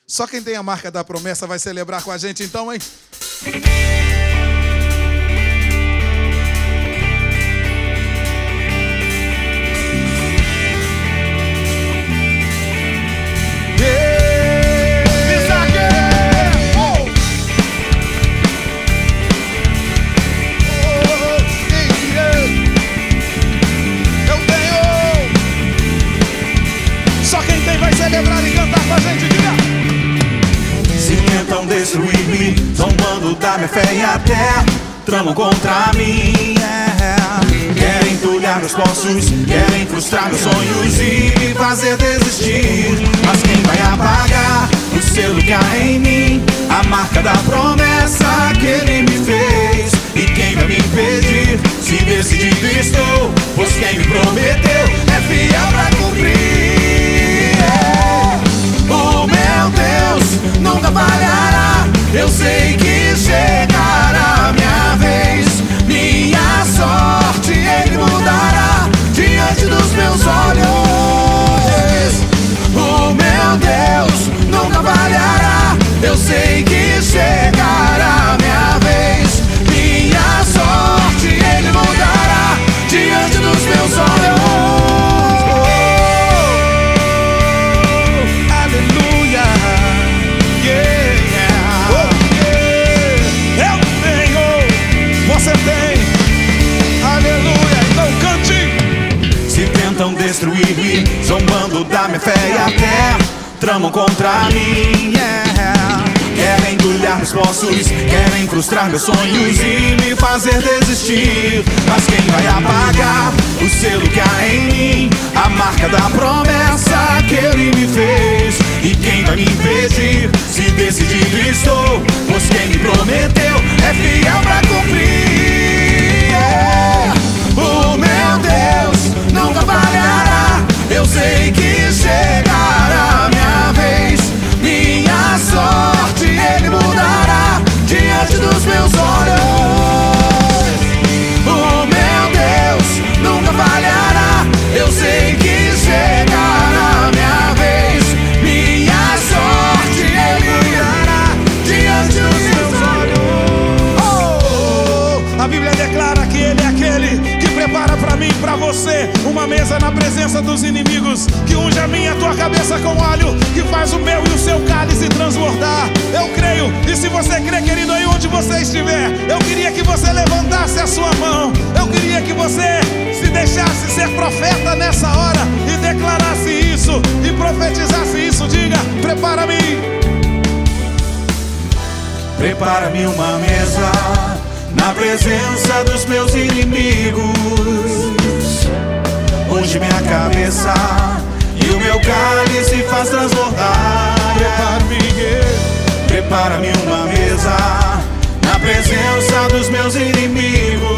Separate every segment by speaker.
Speaker 1: Só quem tem a marca da promessa vai celebrar com a gente então, hein? Celebrar e cantar com a gente, diga!
Speaker 2: Se tentam destruir-me, zombando da minha fé e até tramam contra mim. Querem entulhar meus poços, querem frustrar meus sonhos e me fazer desistir. Mas quem vai apagar o selo que há em mim? A marca da promessa que ele me fez. E quem vai me impedir? Se decidido estou, pois quem me prometeu é fiel pra cumprir. O meu Deus nunca falhará. Eu sei que chegará minha vez. Minha sorte Ele mudará diante dos meus olhos. O meu Deus nunca falhará. Eu sei que chegará minha vez. Minha sorte Ele mudará diante dos meus olhos.
Speaker 1: Você tem, aleluia, então cante.
Speaker 2: Se tentam destruir-me, zombando da minha fé e até tramam contra mim. Querem entulhar meus poços, querem frustrar meus sonhos e me fazer desistir. Mas quem vai apagar o selo que há em mim? A marca da promessa que Ele me fez. E quem vai me impedir? Se decidido estou, pois quem me prometeu é fiel pra cumprir. O meu Deus nunca falhará. Eu sei que chegará minha vez. Minha sorte Ele mudará diante dos meus olhos. O meu Deus nunca falhará. Eu sei que chegará minha vez. Minha sorte Ele mudará diante dos meus olhos.
Speaker 1: A Bíblia declara que Ele é aquele que prepara pra mim e pra você uma mesa na presença dos inimigos, que unge a minha, a tua cabeça com óleo, que faz o meu e o seu cálice transbordar. Eu creio, e se você crê, querido, aí onde você estiver, eu queria que você levantasse a sua mão. Eu queria que você se deixasse ser profeta nessa hora e declarasse isso e profetizasse isso. Diga: prepara-me.
Speaker 2: Prepara-me uma mesa na presença dos meus inimigos. Unge minha cabeça e o meu cálice faz transbordar. Prepara-me uma mesa na presença dos meus inimigos.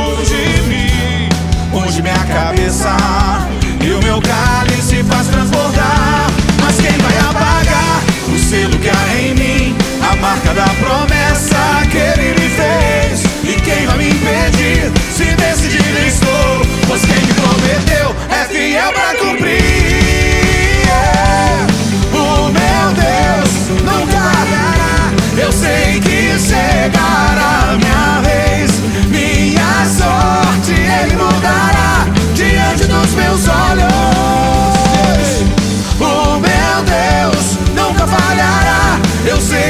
Speaker 2: Unge minha cabeça e o meu cálice faz transbordar. Mas quem vai apagar o selo que há em mim? A marca da promessa que Ele me fez. E quem vai me impedir? Se decidido estou, pois quem me prometeu é fiel pra cumprir. O meu Deus nunca falhará. Eu sei que chegará minha vez. Minha sorte Ele mudará diante dos meus olhos. O meu Deus nunca falhará. Eu sei